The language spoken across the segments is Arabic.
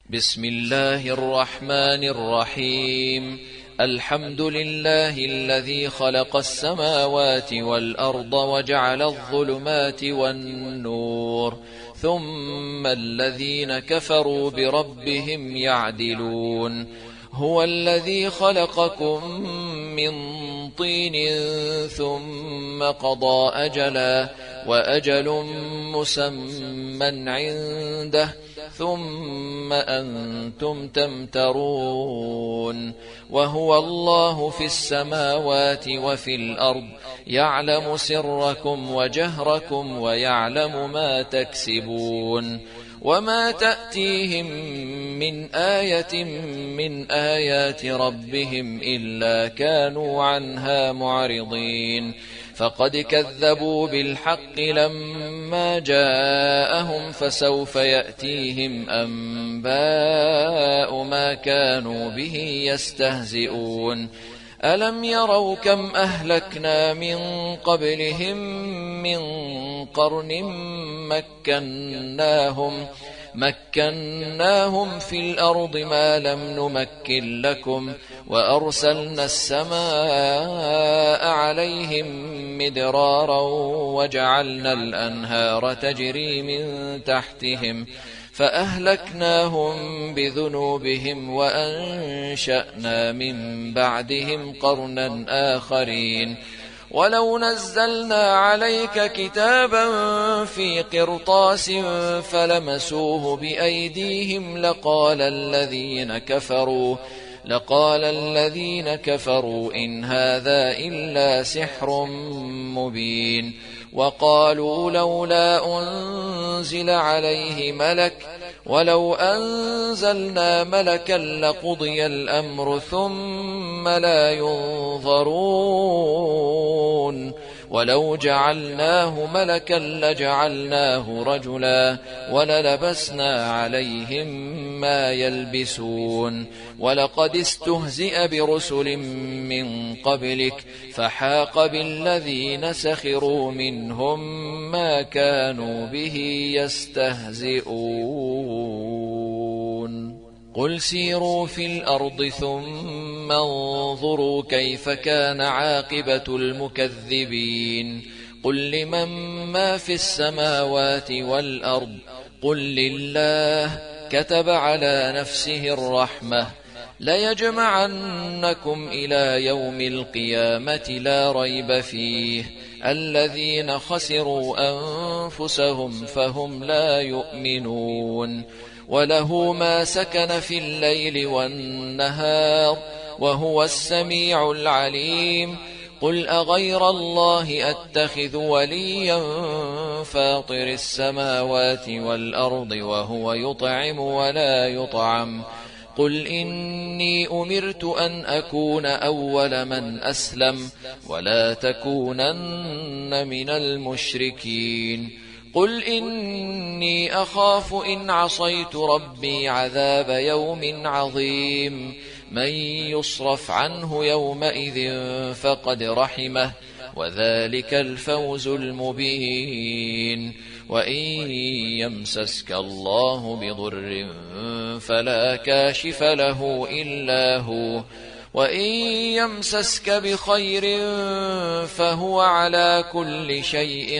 بسم الله الرحمن الرحيم. الحمد لله الذي خلق السماوات والأرض وجعل الظلمات والنور، ثم الذين كفروا بربهم يعدلون. هو الذي خلقكم من طين ثم قضى أجلا، وأجل مسمى عنده، ثم أنتم تمترون. وهو الله في السماوات وفي الأرض، يعلم سركم وجهركم ويعلم ما تكسبون. وما تأتيهم من آية من آيات ربهم إلا كانوا عنها معرضين. فقد كذبوا بالحق لما جاءهم، فسوف يأتيهم أنباء ما كانوا به يستهزئون. ألم يروا كم أهلكنا من قبلهم من قرن مكناهم في الأرض ما لم نمكن لكم، وأرسلنا السماء عليهم مدرارا، وجعلنا الأنهار تجري من تحتهم، فأهلكناهم بذنوبهم وأنشأنا من بعدهم قرنا آخرين. ولو نزلنا عليك كتابا في قرطاس فلمسوه بأيديهم لقال الذين كفروا إن هذا إلا سحر مبين. وقالوا لولا أنزل عليه ملك، ولو أنزلنا ملكا لقضي الأمر ثم لا ينظرون. ولو جعلناه ملكا لجعلناه رجلا، وللبسنا عليهم ما يلبسون. ولقد استهزئ برسل من قبلك، فحاق بالذين سخروا منهم ما كانوا به يستهزئون. قل سيروا في الأرض ثم انظروا كيف كان عاقبة المكذبين. قل لمن ما في السماوات والأرض، قل لله. كتب على نفسه الرحمة، ليجمعنكم إلى يوم القيامة لا ريب فيه. الذين خسروا أنفسهم فهم لا يؤمنون. وله ما سكن في الليل والنهار، وهو السميع العليم. قل أغير الله أتخذ وليا فاطر السماوات والأرض وهو يطعم ولا يطعم. قل إني أمرت أن أكون أول من أسلم، ولا تكونن من المشركين. قل إني أخاف إن عصيت ربي عذاب يوم عظيم. من يصرف عنه يومئذ فقد رحمه، وذلك الفوز المبين. وإن يمسسك الله بضر فلا كاشف له إلا هو، وإن يمسسك بخير فهو على كل شيء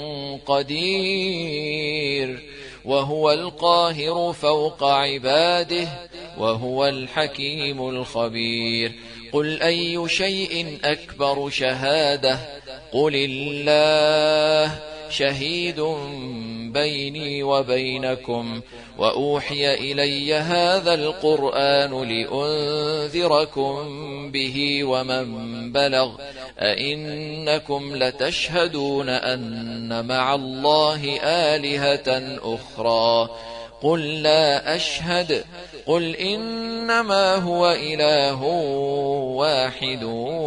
قدير. وهو القاهر فوق عباده، وهو الحكيم الخبير. قل أي شيء أكبر شهادة؟ قل الله. شهيد بيني وبينكم. وأوحي إلي هذا القرآن لأنذركم به ومن بلغ. أئنكم لتشهدون أن مع الله آلهة أخرى؟ قل لا أشهد. قل إنما هو إله واحد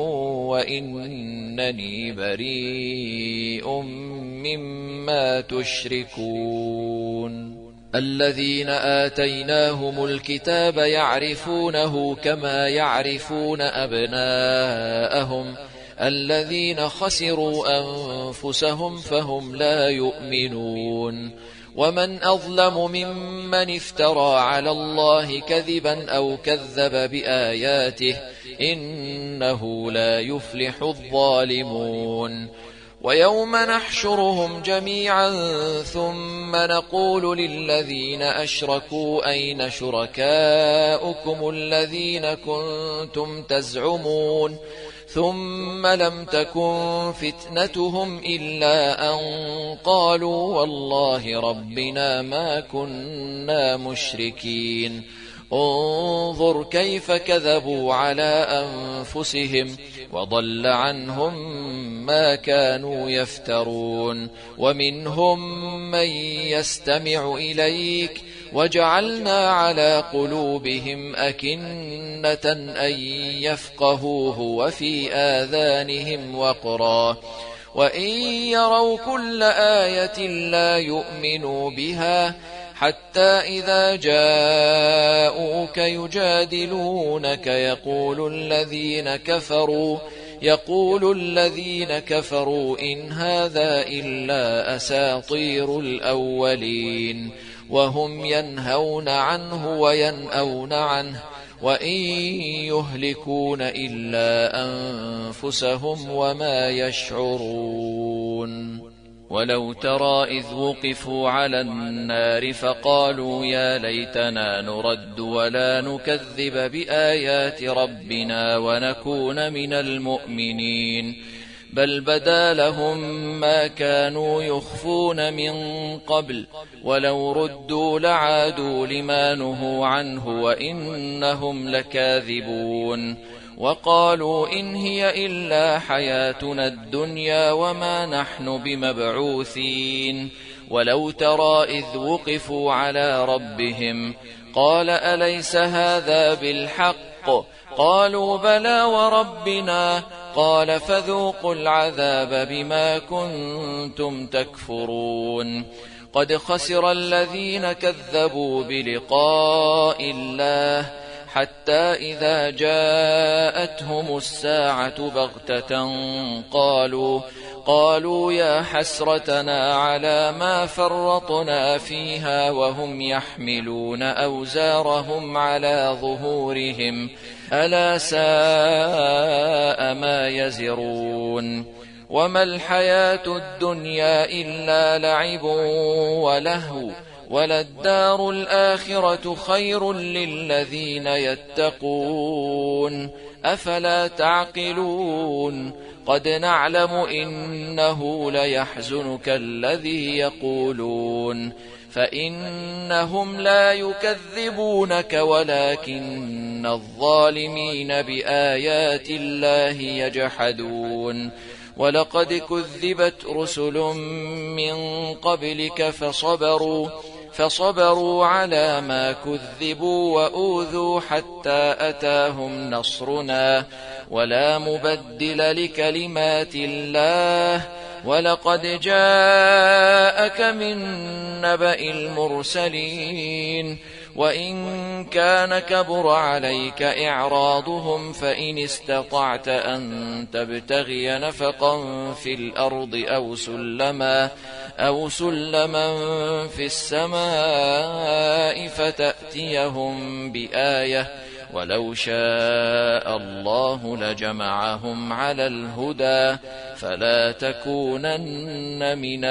وإنني بريء مما تشركون. الذين آتيناهم الكتاب يعرفونه كما يعرفون أبناءهم. الذين خسروا أنفسهم فهم لا يؤمنون. ومن أظلم ممن افترى على الله كذبا أو كذب بآياته إنه لا يفلح الظالمون ويوم نحشرهم جميعا ثم نقول للذين أشركوا أين شركاؤكم الذين كنتم تزعمون ثم لم تكن فتنتهم إلا أن قالوا والله ربنا ما كنا مشركين انظر كيف كذبوا على أنفسهم وضل عنهم ما كانوا يفترون ومنهم من يستمع إليك وجعلنا على قلوبهم أكنة أن يفقهوه وفي آذانهم وقرا وإن يروا كل آية لا يؤمنوا بها حتى إذا جاءوك يجادلونك يقول الذين كفروا إن هذا إلا أساطير الأولين وهم ينهون عنه وينأون عنه وإن يهلكون إلا أنفسهم وما يشعرون ولو ترى إذ وقفوا على النار فقالوا يا ليتنا نرد ولا نكذب بآيات ربنا ونكون من المؤمنين بل بدا لهم ما كانوا يخفون من قبل ولو ردوا لعادوا لما نهوا عنه وإنهم لكاذبون وقالوا إن هي إلا حياتنا الدنيا وما نحن بمبعوثين ولو ترى إذ وقفوا على ربهم قال أليس هذا بالحق قالوا بلى وربنا قال فذوقوا العذاب بما كنتم تكفرون قد خسر الذين كذبوا بلقاء الله حتى إذا جاءتهم الساعة بغتة قالوا يا حسرتنا على ما فرطنا فيها وهم يحملون أوزارهم على ظهورهم ألا ساء ما يزرون وما الحياة الدنيا إلا لعب ولهو وللدار الآخرة خير للذين يتقون أفلا تعقلون قد نعلم إنه ليحزنك الذي يقولون فإنهم لا يكذبونك ولكن الظالمين بآيات الله يجحدون ولقد كذبت رسل من قبلك فصبروا على ما كذبوا وأوذوا حتى أتاهم نصرنا ولا مبدل لكلمات الله ولقد جاءك من نبأ المرسلين وإن كان كبر عليك إعراضهم فإن استطعت أن تبتغي نفقا في الأرض أو سلما في السماء فتأتيهم بآية ولو شاء الله لجمعهم على الهدى فلا تكونن من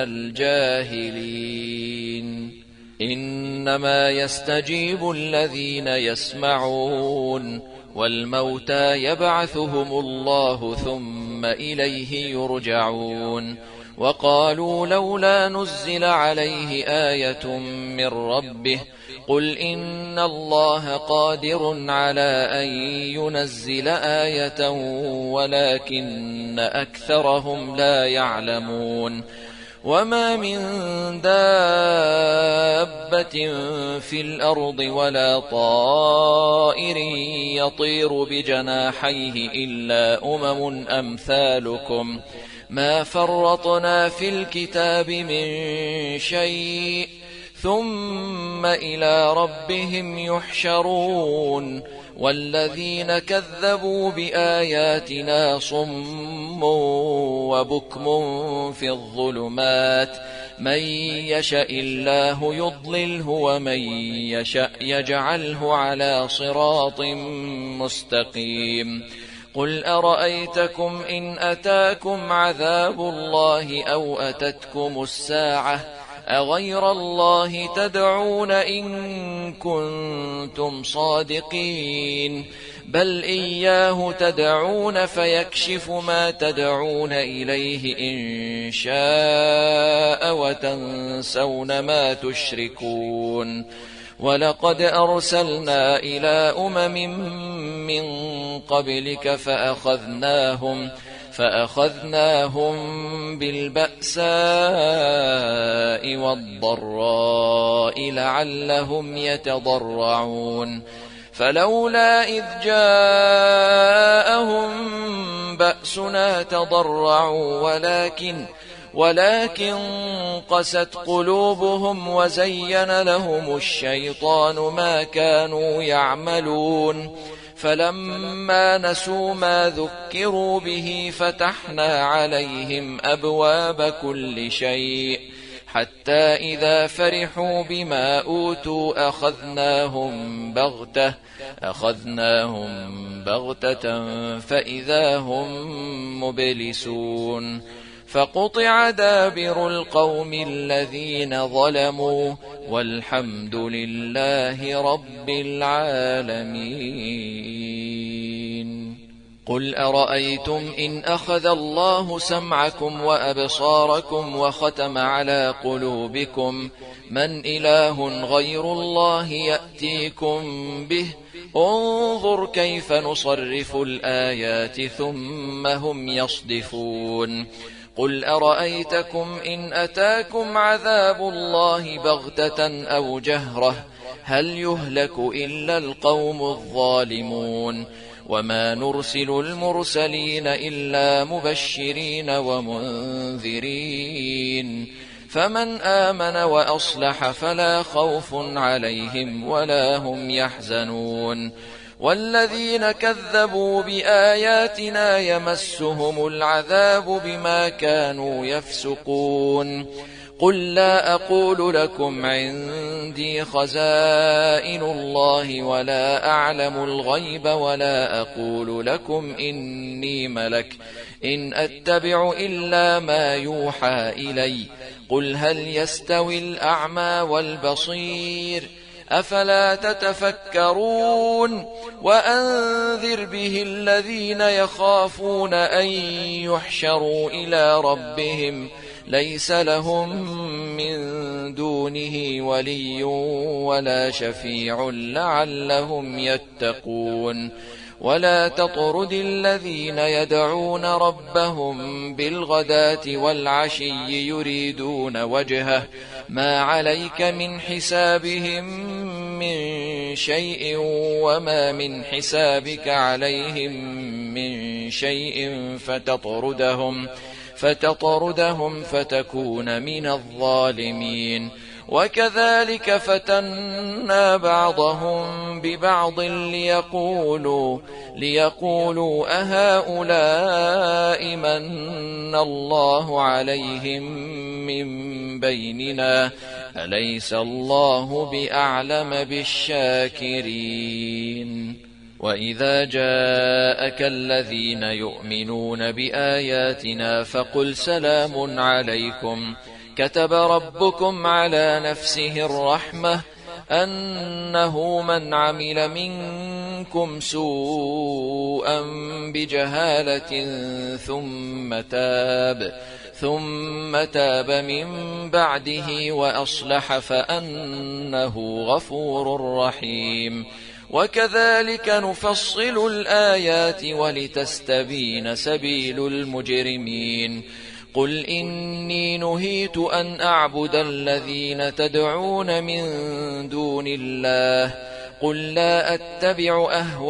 الجاهلين إنما يستجيب الذين يسمعون والموتى يبعثهم الله ثم إليه يرجعون وقالوا لولا نزل عليه آية من ربه قل إن الله قادر على أن ينزل آية ولكن أكثرهم لا يعلمون وما من دابة في الأرض ولا طائر يطير بجناحيه إلا أمم أمثالكم ما فرطنا في الكتاب من شيء ثم إلى ربهم يحشرون والذين كذبوا بآياتنا صم وبكم في الظلمات من يشاء الله يضلله ومن يشاء يجعله على صراط مستقيم. قل أرأيتكم إن أتاكم عذاب الله أو أتتكم الساعة أغير الله تدعون إن كنتم صادقين؟ بل إياه تدعون فيكشف ما تدعون إليه إن شاء وتنسون ما تشركون. ولقد أرسلنا إلى من قبلك فأخذناهم بالبأساء والضراء لعلهم يتضرعون. فلولا إذ جاءهم بأسنا تضرعوا ولكن قست قلوبهم وزين لهم الشيطان ما كانوا يعملون. فلما نسوا ما ذكروا به فتحنا عليهم أبواب كل شيء حتى إذا فرحوا بما أوتوا أخذناهم بغتة فإذا هم مبلسون. فقطع دابر القوم الذين ظلموا والحمد لله رب العالمين. قل أرأيتم إن أخذ الله سمعكم وأبصاركم وختم على قلوبكم من إله غير الله يأتيكم به؟ انظر كيف نصرف الآيات ثم هم يصدفون. قل أرأيتكم إن أتاكم عذاب الله بغتة أو جهرة هل يهلك إلا القوم الظالمون؟ وما نرسل المرسلين إلا مبشرين ومنذرين فمن آمن وأصلح فلا خوف عليهم ولا هم يحزنون. والذين كذبوا بآياتنا يمسهم العذاب بما كانوا يفسقون. قل لا أقول لكم عندي خزائن الله ولا أعلم الغيب ولا أقول لكم إني ملك إن أتبع إلا ما يوحى إلي. قل هل يستوي الأعمى والبصير أفلا تتفكرون؟ وأنذر به الذين يخافون أن يحشروا إلى ربهم ليس لهم من دونه ولي ولا شفيع لعلهم يتقون. ولا تطرد الذين يدعون ربهم بالغداة والعشي يريدون وجهه ما عليك من حسابهم من شيء وما من حسابك عليهم من شيء فتطردهم فتكون من الظالمين. وكذلك فتنا بعضهم ببعض ليقولوا أهؤلاء من الله عليهم من بيننا أليس الله بأعلم بالشاكرين. وإذا جاءك الذين يؤمنون بآياتنا فقل سلام عليكم كتب ربكم على نفسه الرحمة أنه من عمل منكم سوءا بجهالة ثم تاب من بعده وأصلح فأنه غفور رحيم. وكذلك نفصل الآيات ولتستبين سبيل المجرمين. قل إني نهيت أن أعبد الذين تدعون من دون الله قل لا أتبع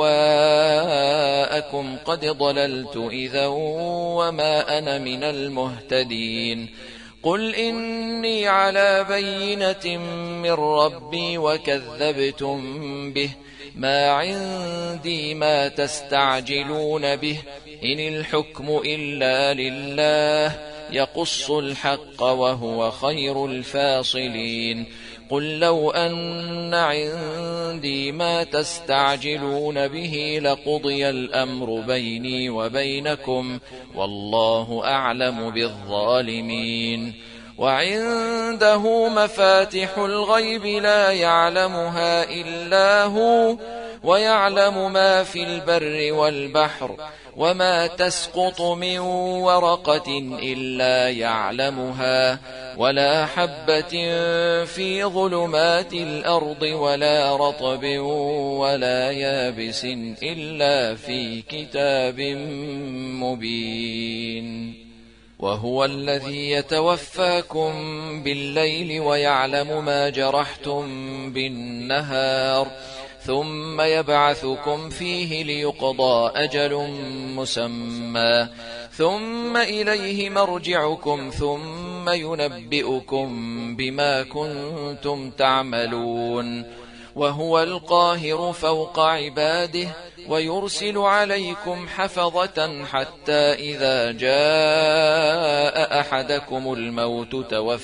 أهواءكم قد ضللت إذا وما أنا من المهتدين. قل إني على بينة من ربي وكذبتم به ما عندي ما تستعجلون به إن الحكم إلا لله يقص الحق وهو خير الفاصلين قل لو أن عندي ما تستعجلون به لقضي الأمر بيني وبينكم والله أعلم بالظالمين وعنده مفاتح الغيب لا يعلمها إلا هو ويعلم ما في البر والبحر وما تسقط من ورقة إلا يعلمها ولا حبة في ظلمات الأرض ولا رطب ولا يابس إلا في كتاب مبين وهو الذي يتوفاكم بالليل ويعلم ما جرحتم بالنهار ثم يبعثكم فيه ليقضى أجل مسمى ثم إليه مرجعكم ثم ينبئكم بما كنتم تعملون وهو القاهر فوق عباده ويرسل عليكم حفظة حتى إذا جاء أحدكم الموت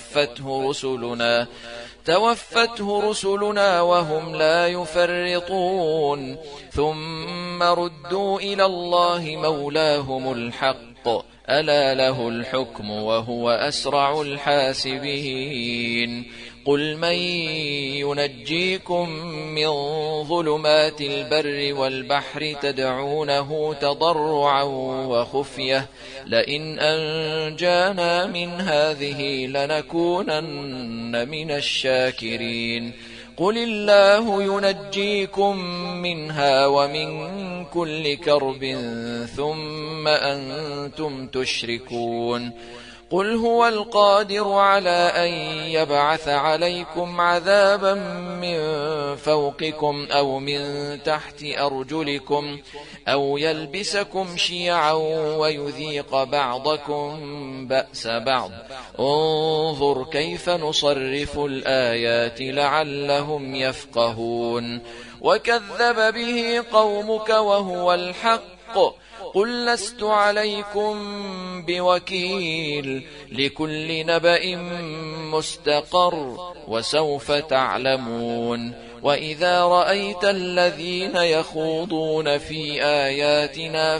توفته رسلنا وهم لا يفرطون ثم ردوا إلى الله مولاهم الحق ألا له الحكم وهو أسرع الحاسبين قل من ينجيكم من ظلمات البر والبحر تدعونه تضرعا وخفية لئن أنجانا من هذه لنكونن من الشاكرين قل الله ينجيكم منها ومن كل كرب ثم أنتم تشركون قل هو القادر على أن يبعث عليكم عذابا من فوقكم أو من تحت أرجلكم أو يلبسكم شيعا ويذيق بعضكم بأس بعض انظر كيف نصرف الآيات لعلهم يفقهون وكذب به قومك وهو الحق قل لست عليكم بوكيل لكل نبأ مستقر وسوف تعلمون وإذا رأيت الذين يخوضون في آياتنا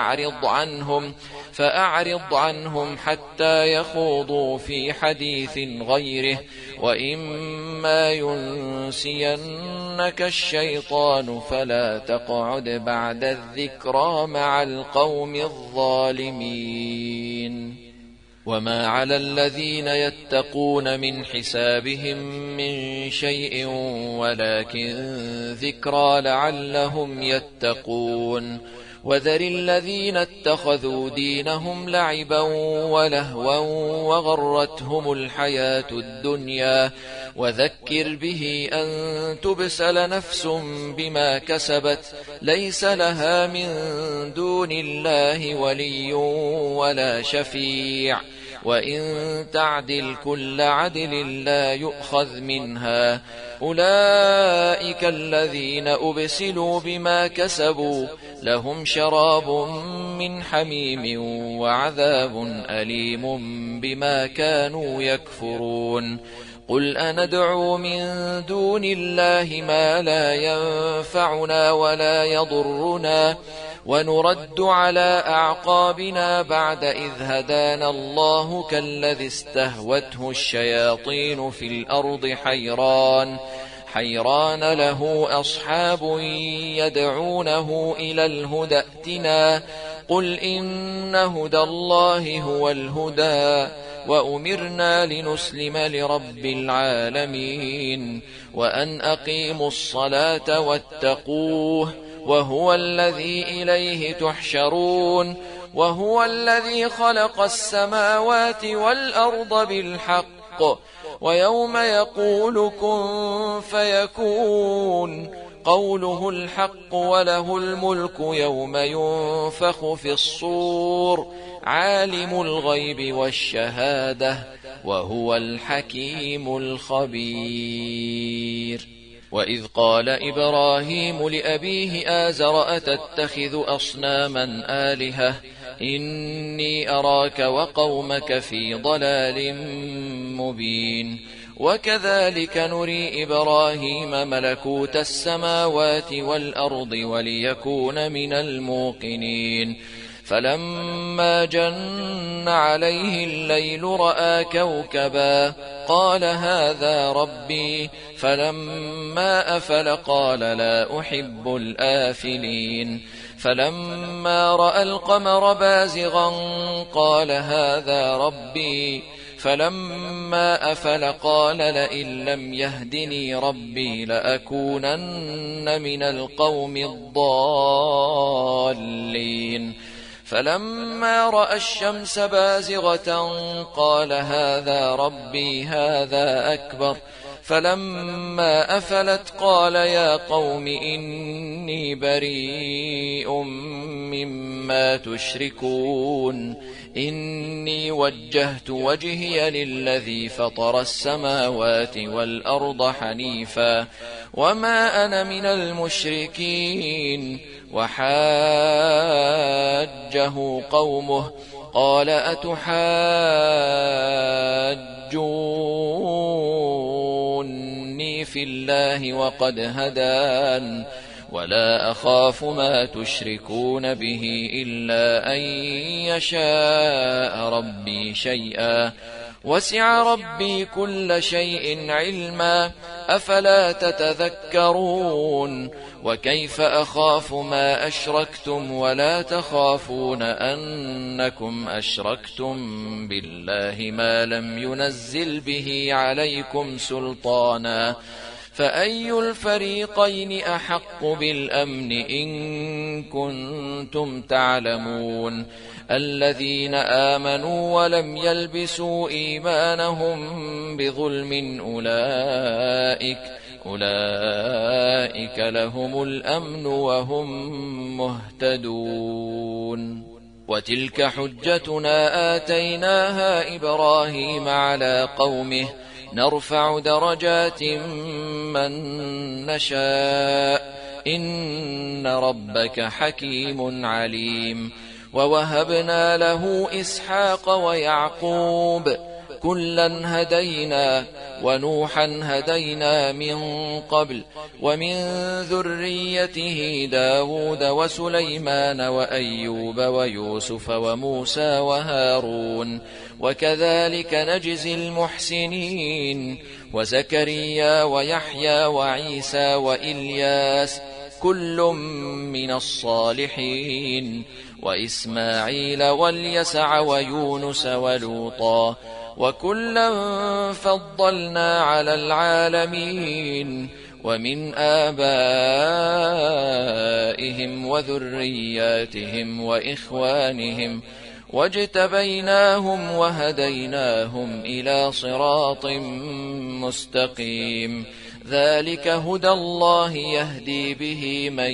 فأعرض عنهم حتى يخوضوا في حديث غيره وإما ينسينك الشيطان فلا تقعد بعد الذكرى مع القوم الظالمين وما على الذين يتقون من حسابهم من شيء ولكن ذكرى لعلهم يتقون وذر الذين اتخذوا دينهم لعبا ولهوا وغرتهم الحياة الدنيا وذكر به أن تبسل نفس بما كسبت ليس لها من دون الله ولي ولا شفيع وإن تعدل كل عدل لا يؤخذ منها أولئك الذين أبسلوا بما كسبوا لهم شراب من حميم وعذاب أليم بما كانوا يكفرون قل أندعو من دون الله ما لا ينفعنا ولا يضرنا ونرد على أعقابنا بعد إذ هدانا الله كالذي استهوته الشياطين في الأرض حيران له أصحاب يدعونه إلى الهدى ائتنا قل إن هدى الله هو الهدى وأمرنا لنسلم لرب العالمين وأن أقيموا الصلاة واتقوه وهو الذي إليه تحشرون وهو الذي خلق السماوات والأرض بالحق ويوم يقول كن فيكون قوله الحق وله الملك يوم ينفخ في الصور عالم الغيب والشهادة وهو الحكيم الخبير وإذ قال إبراهيم لأبيه آزر أتتخذ أصناما آلهة إني أراك وقومك في ضلال مبين وكذلك نري إبراهيم ملكوت السماوات والأرض وليكون من الموقنين فلما جن عليه الليل رأى كوكبا قال هذا ربي فلما أفل قال لا أحب الآفلين فلما رأى القمر بازغا قال هذا ربي فلما أفل قال لئن لم يهدني ربي لأكونن من القوم الضالين فلما رأى الشمس بازغة قال هذا ربي هذا أكبر فلما أفلت قال يا قوم إني بريء مما تشركون إني وجهت وجهي للذي فطر السماوات والأرض حنيفا وما أنا من المشركين وحاجه قومه قال أتحاجوني في الله وقد هدان ولا أخاف ما تشركون به إلا أن يشاء ربي شيئا وسع ربي كل شيء علما أفلا تتذكرون وكيف أخاف ما أشركتم ولا تخافون أنكم أشركتم بالله ما لم ينزل به عليكم سلطانا فأي الفريقين أحق بالأمن إن كنتم تعلمون الذين آمنوا ولم يلبسوا إيمانهم بظلم أولئك لهم الأمن وهم مهتدون وتلك حجتنا آتيناها إبراهيم على قومه نرفع درجات من نشاء إن ربك حكيم عليم ووهبنا له إسحاق ويعقوب كلا هدينا ونوحا هدينا من قبل ومن ذريته داود وسليمان وأيوب ويوسف وموسى وهارون وكذلك نجزي المحسنين وزكريا ويحيى وعيسى وإلياس كل من الصالحين وإسماعيل واليسع ويونس ولوطا وكلا فضلنا على العالمين ومن آبائهم وذرياتهم وإخوانهم واجتبيناهم وهديناهم إلى صراط مستقيم ذلك هدى الله يهدي به من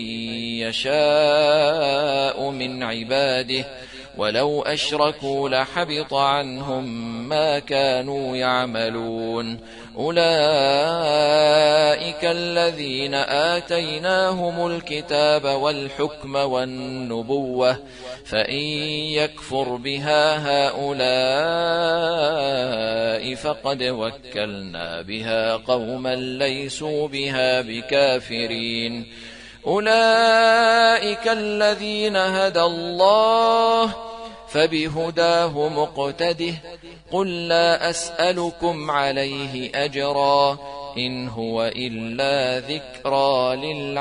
يشاء من عباده ولو أشركوا لحبط عنهم ما كانوا يعملون أولئك الذين آتيناهم الكتاب والحكم والنبوة فإن يكفر بها هؤلاء فقد وكلنا بها قوما ليسوا بها بكافرين أولئك الذين هدى الله فبهداه مقتده قل لا أسألكم عليه أجرا إن هو إلا ذكرى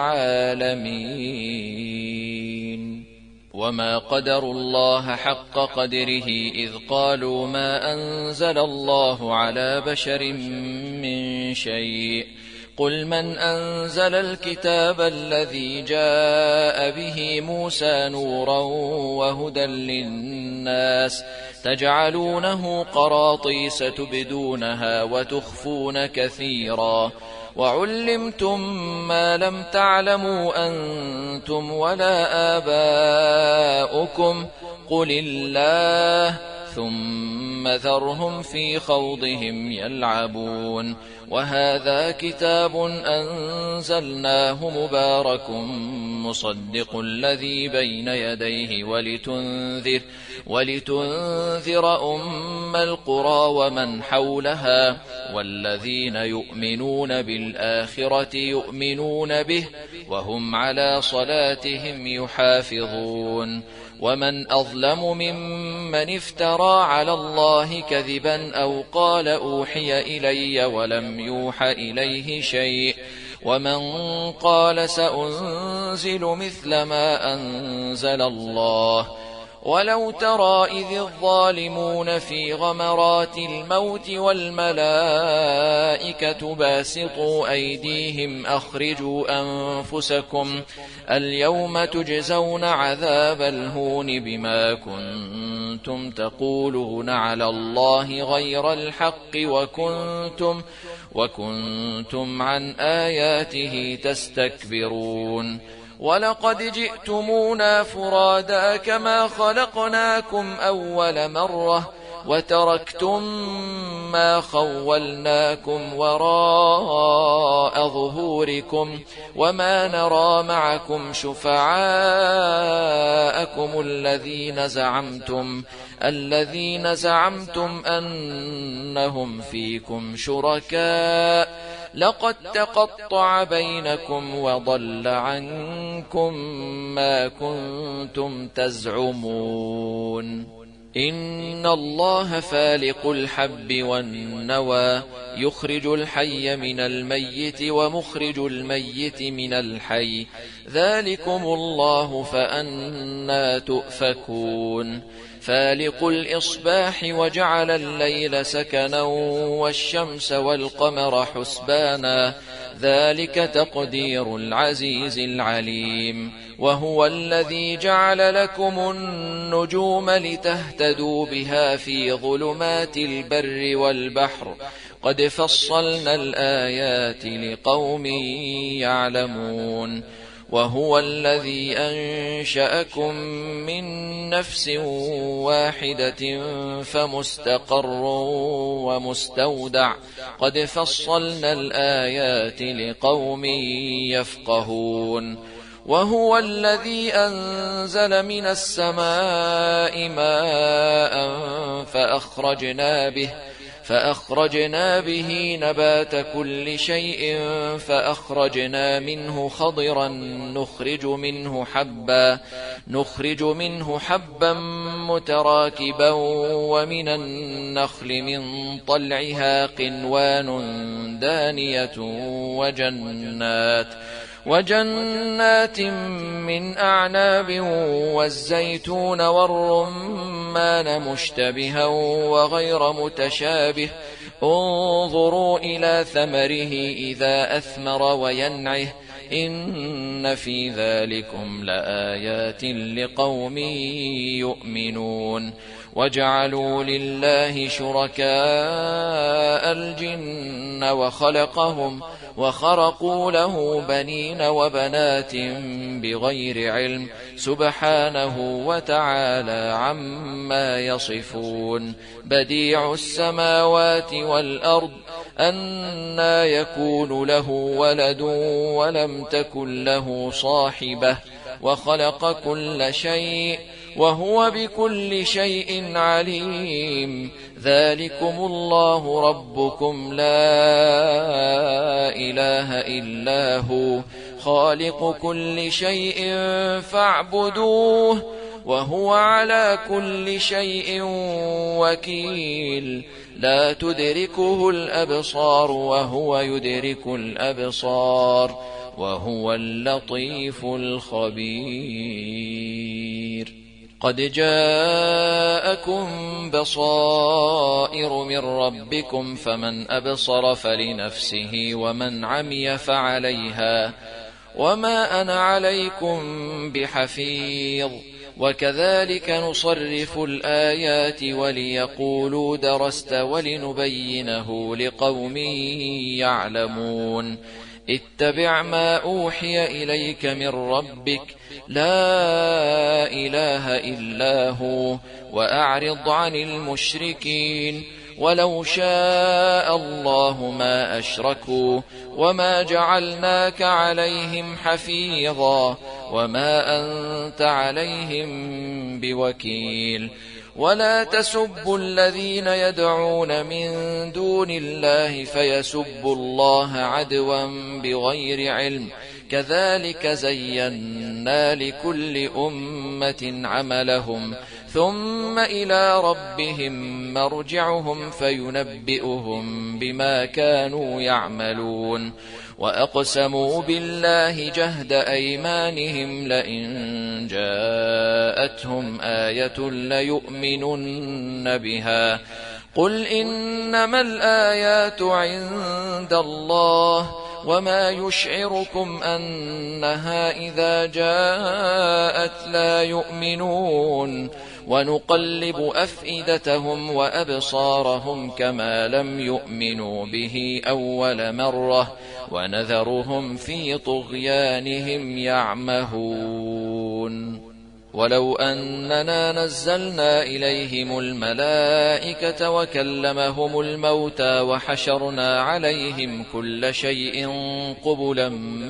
للعالمين وما قدروا الله حق قدره إذ قالوا ما أنزل الله على بشر من شيء قل من أنزل الكتاب الذي جاء به موسى نورا وهدى للناس تجعلونه قراطيس تبدونها وتخفون كثيرا وعلمتم ما لم تعلموا أنتم ولا آباؤكم قل الله ثم ذرهم في خوضهم يلعبون وهذا كتاب أنزلناه مبارك مصدق الذي بين يديه ولتنذر أم القرى ومن حولها والذين يؤمنون بالآخرة يؤمنون به وهم على صلاتهم يحافظون. ومن أظلم ممن افترى على الله كذبا أو قال أوحي إلي ولم يوح إليه شيء ومن قال سأنزل مثل ما أنزل الله. ولو ترى إذ الظالمون في غمرات الموت والملائكة باسطوا أيديهم أخرجوا أنفسكم اليوم تجزون عذاب الهون بما كنتم تقولون على الله غير الحق وكنتم عن آياته تستكبرون. ولقد جئتمونا فرادا كما خلقناكم أول مرة وتركتم ما خولناكم وراء ظهوركم وما نرى معكم شفعاءكم الذين زعمتم أنهم فيكم شركاء لقد تقطع بينكم وضل عنكم ما كنتم تزعمون. إن الله فالق الحب والنوى يخرج الحي من الميت ومخرج الميت من الحي ذلكم الله فأنى تؤفكون. فالق الإصباح وجعل الليل سكنا والشمس والقمر حسبانا ذلك تقدير العزيز العليم. وهو الذي جعل لكم النجوم لتهتدوا بها في ظلمات البر والبحر قد فصلنا الآيات لقوم يعلمون. وهو الذي أنشأكم من نفس واحدة فمستقر ومستودع قد فصلنا الآيات لقوم يفقهون. وهو الذي أنزل من السماء ماء فأخرجنا به نبات كل شيء فأخرجنا منه خضرا نخرج منه حبا متراكبا ومن النخل من طلعها قنوان دانية وجنات من أعناب والزيتون والرمان مشتبها وغير متشابه انظروا إلى ثمره إذا أثمر وينعه إن في ذلكم لآيات لقوم يؤمنون. وجعلوا لله شركاء الجن وخرقوا له بنين وبنات بغير علم سبحانه وتعالى عما يصفون. بديع السماوات والأرض أنى يكون له ولد ولم تكن له صاحبة وخلق كل شيء وهو بكل شيء عليم. ذلكم الله ربكم لا إله إلا هو خالق كل شيء فاعبدوه وهو على كل شيء وكيل. لا تدركه الأبصار وهو يدرك الأبصار وهو اللطيف الخبير. قد جاءكم بصائر من ربكم فمن أبصر فلنفسه ومن عمي فعليها وما أنا عليكم بحفيظ. وكذلك نصرف الآيات وليقولوا درست ولنبينه لقوم يعلمون. اتبع ما أوحي إليك من ربك لا إله إلا هو وأعرض عن المشركين. ولو شاء الله ما أشركوا وما جعلناك عليهم حفيظا وما أنت عليهم بوكيل ولا تسبوا الذين يدعون من دون الله فيسبوا الله عدوا بغير علم كذلك زينا لكل أمة عملهم ثم إلى ربهم مرجعهم فينبئهم بما كانوا يعملون وأقسموا بالله جهد أيمانهم لئن جاءتهم آية ليؤمنن بها قل إنما الآيات عند الله وما يشعركم أنها إذا جاءت لا يؤمنون ونقلب أفئدتهم وأبصارهم كما لم يؤمنوا به أول مرة ونذرهم في طغيانهم يعمهون ولو أننا نزلنا إليهم الملائكة وكلمهم الموتى وحشرنا عليهم كل شيء قبلا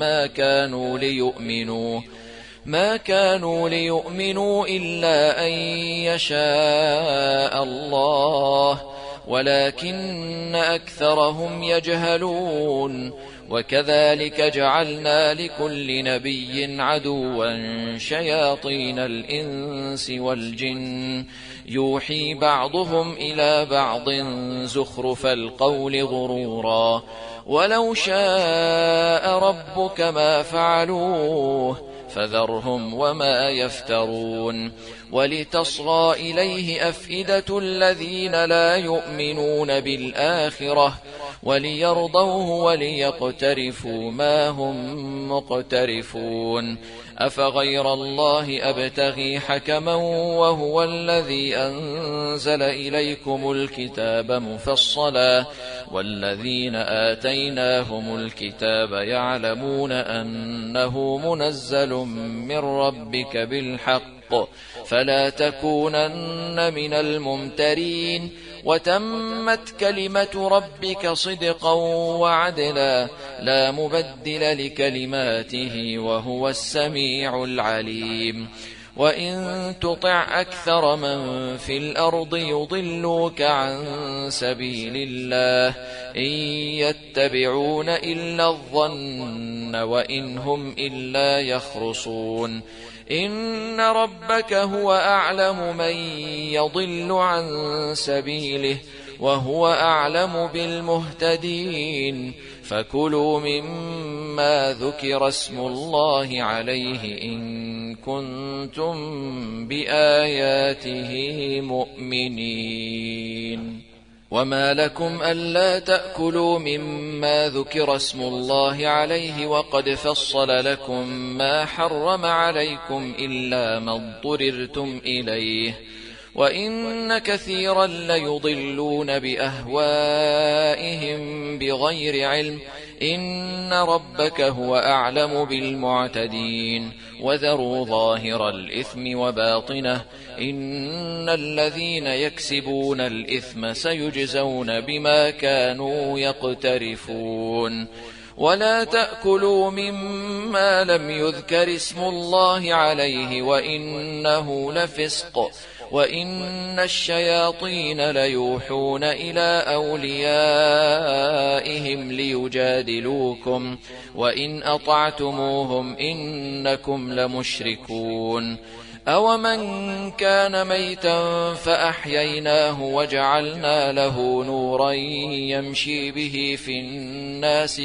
ما كانوا ليؤمنوا إلا أن يشاء الله ولكن أكثرهم يجهلون وكذلك جعلنا لكل نبي عدوا شياطين الإنس والجن يوحي بعضهم إلى بعض زخرف القول غرورا ولو شاء ربك ما فعلوه فذرهم وما يفترون ولتصغى إليه أفئدة الذين لا يؤمنون بالآخرة وليرضوه وليقترفوا ما هم مقترفون أفغير الله أبتغي حكما وهو الذي أنزل إليكم الكتاب مفصلا والذين آتيناهم الكتاب يعلمون أنه منزل من ربك بالحق فلا تكونن من الممترين وتمت كلمة ربك صدقا وعدلا لا مبدل لكلماته وهو السميع العليم وإن تطع أكثر من في الأرض يضلوك عن سبيل الله إن يتبعون إلا الظن وإن هم إلا يخرصون إن ربك هو أعلم من يضل عن سبيله وهو أعلم بالمهتدين فكلوا مما ذكر اسم الله عليه إن كنتم بآياته مؤمنين وما لكم ألا تأكلوا مما ذكر اسم الله عليه وقد فصل لكم ما حرم عليكم إلا ما اضطررتم إليه وإن كثيرا ليضلون بأهوائهم بغير علم إن ربك هو أعلم بالمعتدين وذروا ظاهر الإثم وباطنه إن الذين يكسبون الإثم سيجزون بما كانوا يقترفون ولا تأكلوا مما لم يذكر اسم الله عليه وإنه لفسق وإن الشياطين ليوحون إلى أوليائهم ليجادلوكم وإن أطعتموهم إنكم لمشركون أومن كان ميتا فأحييناه وجعلنا له نورا يمشي به في الناس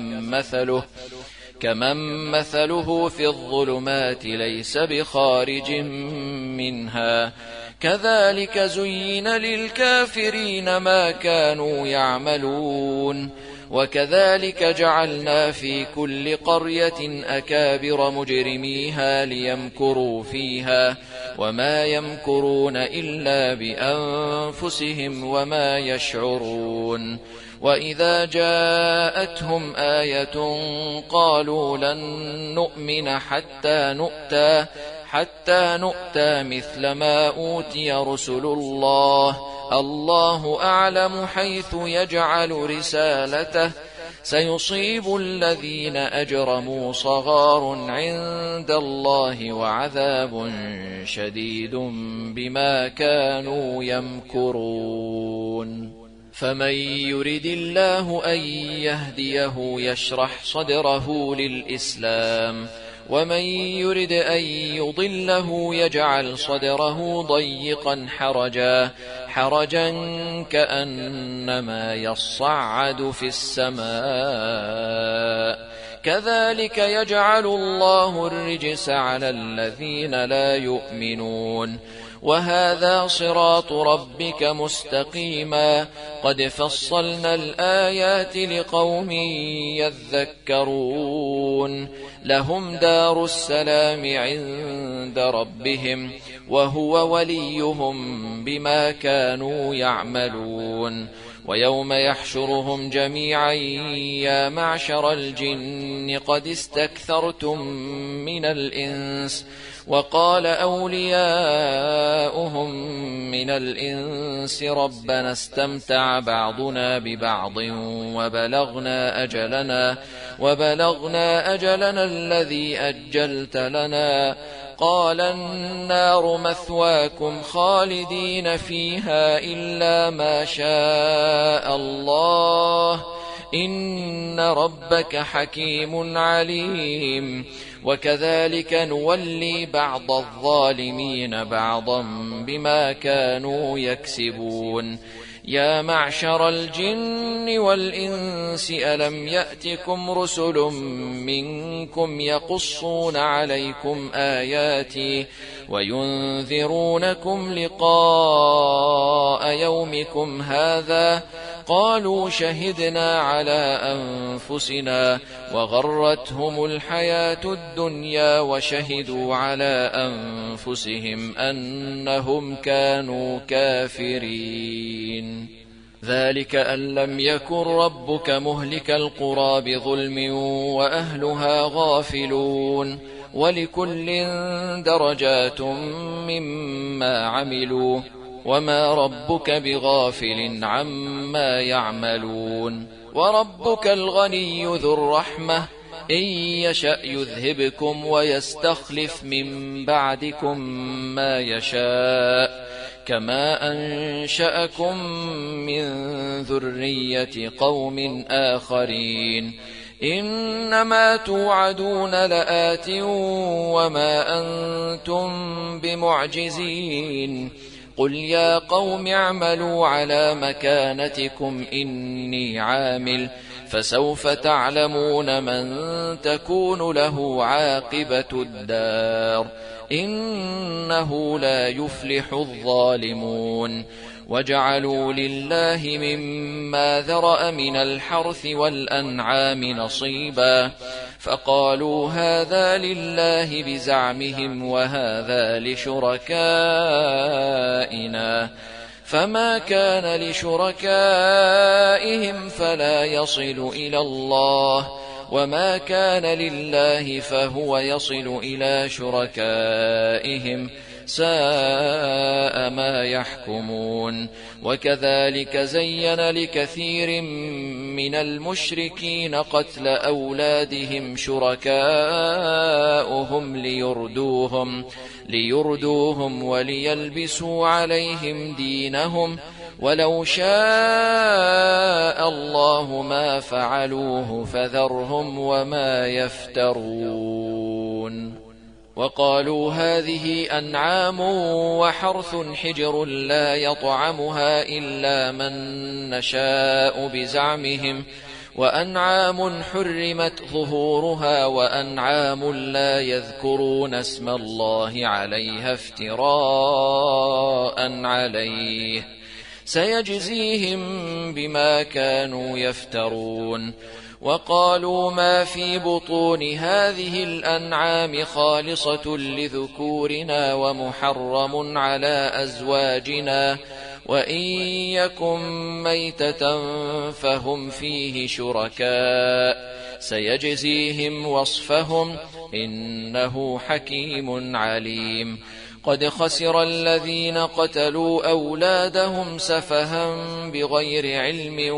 كمن مثله في الظلمات ليس بخارج منها كذلك زين للكافرين ما كانوا يعملون وكذلك جعلنا في كل قرية أكابر مجرميها ليمكروا فيها وما يمكرون إلا بأنفسهم وما يشعرون وإذا جاءتهم آية قالوا لن نؤمن حتى نؤتى مثل ما أوتي رسل الله. الله أعلم حيث يجعل رسالته. سيصيب الذين أجرموا صغار عند الله وعذاب شديد بما كانوا يمكرون. فمن يرد الله أن يهديه يشرح صدره للإسلام، ومن يرد أن يضله يجعل صدره ضيقا حرجا كأنما يصعد في السماء. كذلك يجعل الله الرجس على الذين لا يؤمنون. وهذا صراط ربك مستقيما، قد فصلنا الآيات لقوم يذكرون. لهم دار السلام عند ربهم، وهو وليهم بما كانوا يعملون. ويوم يحشرهم جميعا يا معشر الجن قد استكثرتم من الإنس، وقال أولياؤهم من الإنس ربنا استمتع بعضنا ببعض وبلغنا أجلنا الذي أجلت لنا. قال النار مثواكم خالدين فيها إلا ما شاء الله، إن ربك حكيم عليم. وكذلك نولي بعض الظالمين بعضا بما كانوا يكسبون. يا معشر الجن والإنس ألم يأتكم رسل منكم يقصون عليكم آياتي وينذرونكم لقاء يومكم هذا؟ قالوا شهدنا على أنفسنا وغرتهم الحياة الدنيا وشهدوا على أنفسهم أنهم كانوا كافرين. ذلك أن لم يكن ربك مهلك القرى بظلم وأهلها غافلون. ولكل درجات مما عملوا، وما ربك بغافل عما يعملون. وربك الغني ذو الرحمة، إن يشأ يذهبكم ويستخلف من بعدكم ما يشاء، كما أنشأكم من ذرية قوم آخرين. إنما توعدون لآت وما أنتم بمعجزين. قل يا قوم اعملوا على مكانتكم إني عامل، فسوف تعلمون من تكون له عاقبة الدار، إنه لا يفلح الظالمون. وجعلوا لله مما ذرأ من الحرث والأنعام نصيبا، فقالوا هذا لله بزعمهم وهذا لشركائنا، فما كان لشركائهم فلا يصل إلى الله، وما كان لله فهو يصل إلى شركائهم، ساء ما يحكمون. وكذلك زين لكثير من المشركين قتل أولادهم شركاؤهم ليردوهم وليلبسوا عليهم دينهم، ولو شاء الله ما فعلوه فذرهم وما يفترون. وقالوا هذه أنعام وحرث حجر لا يطعمها إلا من نشاء بزعمهم، وأنعام حرمت ظهورها وأنعام لا يذكرون اسم الله عليها افتراء عليه، سيجزيهم بما كانوا يفترون. وقالوا ما في بطون هذه الأنعام خالصة لذكورنا ومحرم على أزواجنا، وإن يكن ميتة فهم فيه شركاء، سيجزيهم وصفهم، إنه حكيم عليم. قد خسر الذين قتلوا أولادهم سفها بغير علم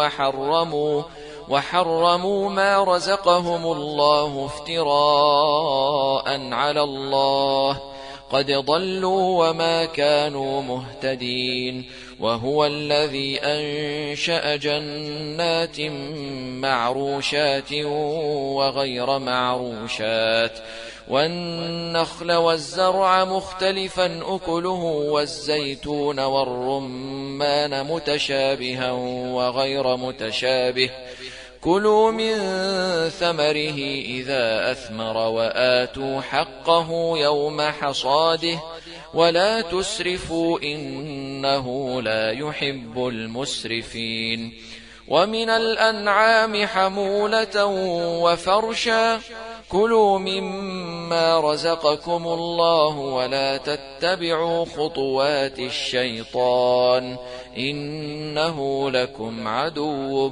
وحرموا ما رزقهم الله افتراء على الله، قد ضلوا وما كانوا مهتدين. وهو الذي أنشأ جنات معروشات وغير معروشات، والنخل والزرع مختلفا أكله، والزيتون والرمان متشابها وغير متشابه، كلوا من ثمره إذا أثمر وآتوا حقه يوم حصاده ولا تسرفوا إنه لا يحب المسرفين. ومن الأنعام حمولة وفرشا، كلوا مما رزقكم الله ولا تتبعوا خطوات الشيطان إنه لكم عدو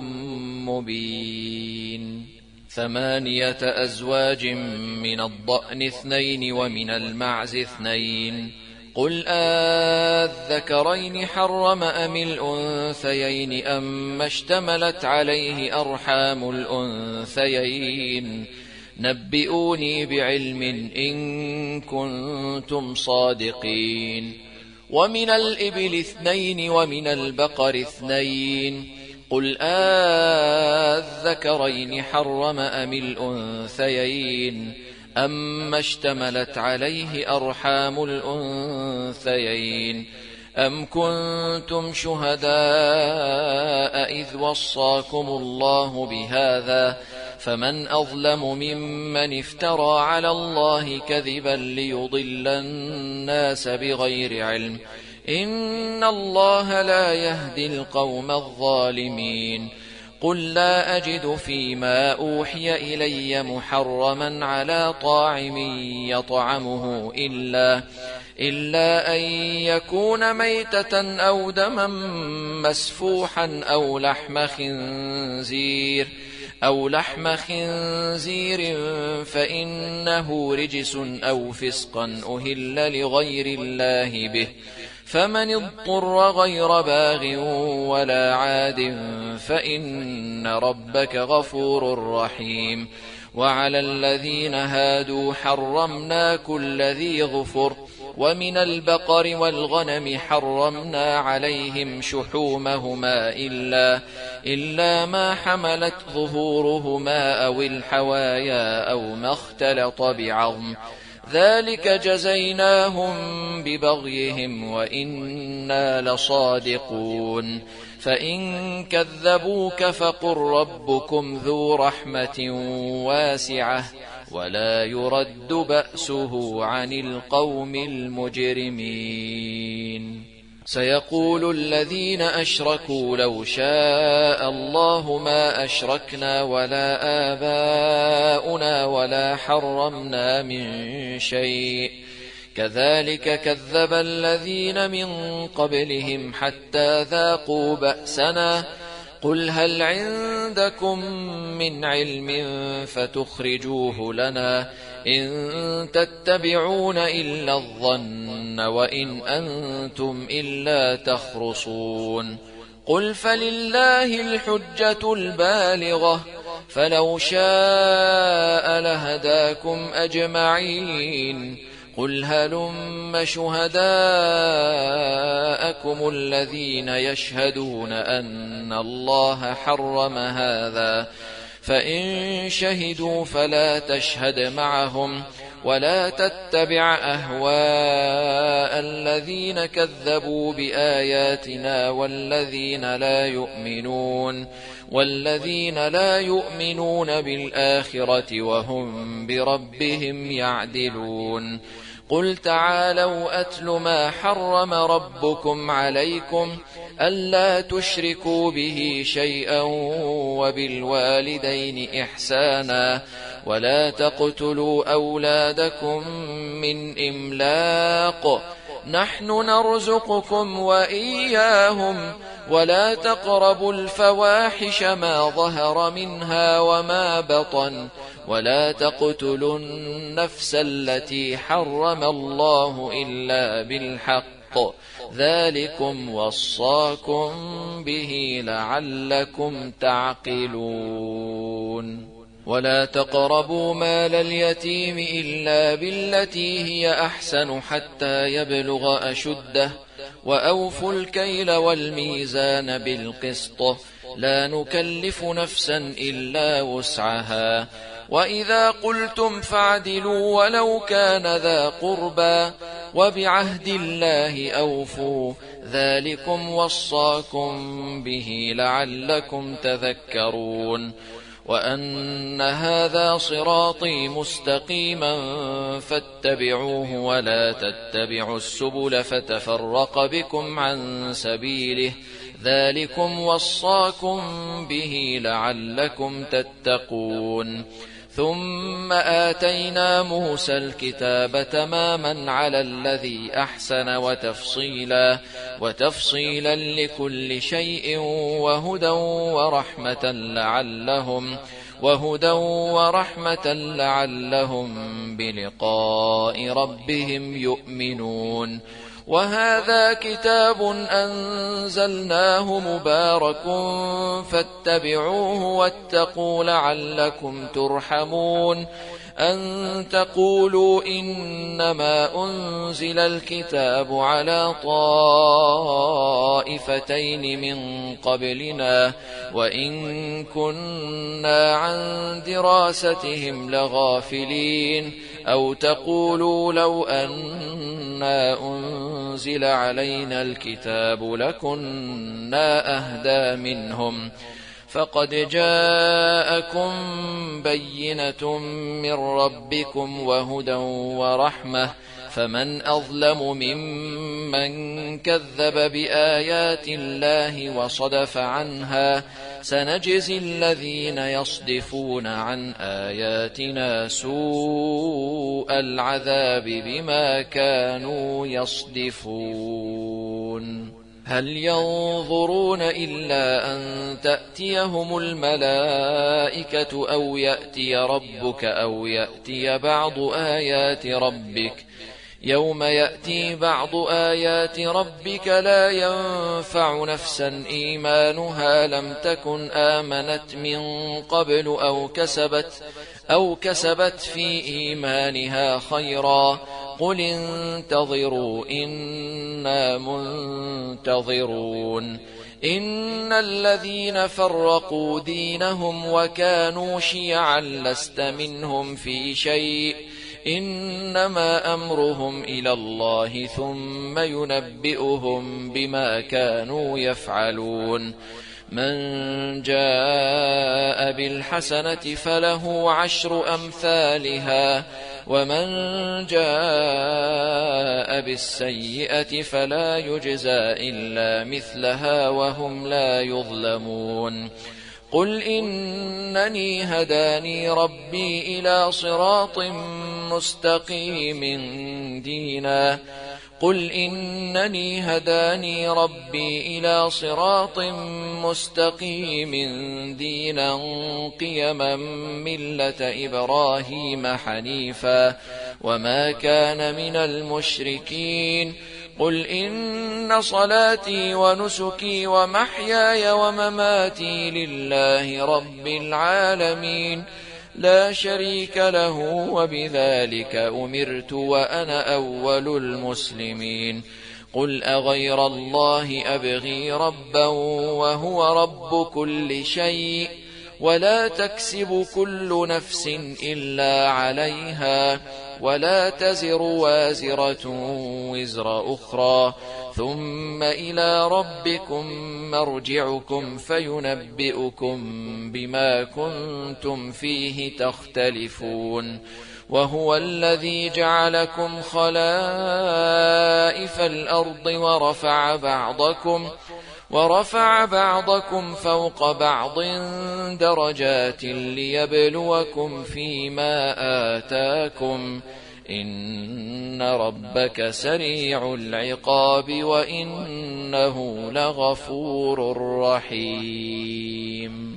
مبين. 8 أزواج من الضأن 2 ومن المعز 2، قل أذكرين حرم أم الأنثيين أما اشتملت عليه أرحام الأنثيين، نبئوني بعلم إن كنتم صادقين. ومن الإبل 2 ومن البقر 2، قل أذكرين حرم أم الأنثيين أما اشتملت عليه أرحام الأنثيين، أم كنتم شهداء إذ وصاكم الله بهذا، فمن أظلم ممن افترى على الله كذبا ليضل الناس بغير علم، إن الله لا يهدي القوم الظالمين. قل لا أجد فيما أوحي إلي محرما على طاعم يطعمه إلا أن يكون ميتة أو دما مسفوحا أو لحم خنزير فإنه رجس أو فسقا أهل لغير الله به، فمن اضطر غير باغ ولا عاد فإن ربك غفور رحيم. وعلى الذين هادوا حرمنا كل ذي ظفر، ومن البقر والغنم حرمنا عليهم شحومهما إلا ما حملت ظهورهما أو الحوايا أو ما اختلط بعظم، ذلك جزيناهم ببغيهم وإنا لصادقون. فإن كذبوك فقل ربكم ذو رحمة واسعة ولا يرد بأسه عن القوم المجرمين. سيقول الذين أشركوا لو شاء الله ما أشركنا ولا آباؤنا ولا حرمنا من شيء، كذلك كذب الذين من قبلهم حتى ذاقوا بأسنا. قل هل عندكم من علم فتخرجوه لنا، إن تتبعون إلا الظن وإن أنتم إلا تخرصون. قل فلله الحجة البالغة، فلو شاء لهداكم أجمعين. قل هلم شهداءكم الذين يشهدون أن الله حرم هذا، فإن شهدوا فلا تشهد معهم ولا تتبع أهواء الذين كذبوا بآياتنا والذين لا يؤمنون بالآخرة وهم بربهم يعدلون. قل تعالوا أتل ما حرم ربكم عليكم ألا تشركوا به شيئا وبالوالدين إحسانا ولا تقتلوا أولادكم من إملاق، نحن نرزقكم وإياهم، ولا تقربوا الفواحش ما ظهر منها وما بطن، ولا تقتلوا النفس التي حرم الله إلا بالحق ذلكم وصاكم به لعلكم تعقلون ولا تقربوا مال اليتيم إلا بالتي هي أحسن حتى يبلغ أشده وأوفوا الكيل والميزان بالقسط لا نكلف نفسا إلا وسعها وإذا قلتم فاعدلوا ولو كان ذا قربى وبعهد الله أوفوا ذلكم وصاكم به لعلكم تذكرون وأن هذا صراطي مستقيما فاتبعوه ولا تتبعوا السبل فتفرق بكم عن سبيله ذلكم وصاكم به لعلكم تتقون ثم آتينا موسى الكتاب تماما على الذي أحسن وتفصيلا لكل شيء وهدى ورحمة لعلهم بلقاء ربهم يؤمنون وهذا كتاب أنزلناه مبارك فاتبعوه واتقوا لعلكم ترحمون أن تقولوا إنما أنزل الكتاب على طائفتين من قبلنا وإن كنا عن دراستهم لغافلين أو تقولوا لو أنا أنزل علينا الكتاب لكنا أهدى منهم فقد جاءكم بينة من ربكم وهدى ورحمة فمن أظلم ممن كذب بآيات الله وصدف عنها سنجزي الذين يصدفون عن آياتنا سوء العذاب بما كانوا يصدفون هل ينظرون إلا أن تأتيهم الملائكة أو يأتي ربك أو يأتي بعض آيات ربك يوم يأتي بعض آيات ربك لا ينفع نفسا إيمانها لم تكن آمنت من قبل أو كسبت في إيمانها خيرا قل انتظروا إنا منتظرون إن الذين فرقوا دينهم وكانوا شيعا لست منهم في شيء إنما أمرهم إلى الله ثم ينبئهم بما كانوا يفعلون من جاء بالحسنة فله 10 أمثالها ومن جاء بالسيئة فلا يجزى إلا مثلها وهم لا يظلمون قل إنني هداني ربي إلى صراط مستقيم دينا قيما ملة إبراهيم حنيفا وما كان من المشركين قل إن صلاتي ونسكي ومحياي ومماتي لله رب العالمين لا شريك له وبذلك أمرت وأنا أول المسلمين قل أغير الله أبغي ربا وهو رب كل شيء ولا تكسب كل نفس إلا عليها ولا تزر وازرة وزر أخرى ثم إلى ربكم مرجعكم فينبئكم بما كنتم فيه تختلفون وهو الذي جعلكم خلائف الأرض ورفع بعضكم فوق بعض درجات ليبلوكم فيما آتاكم إن ربك سريع العقاب وإنه لغفور رحيم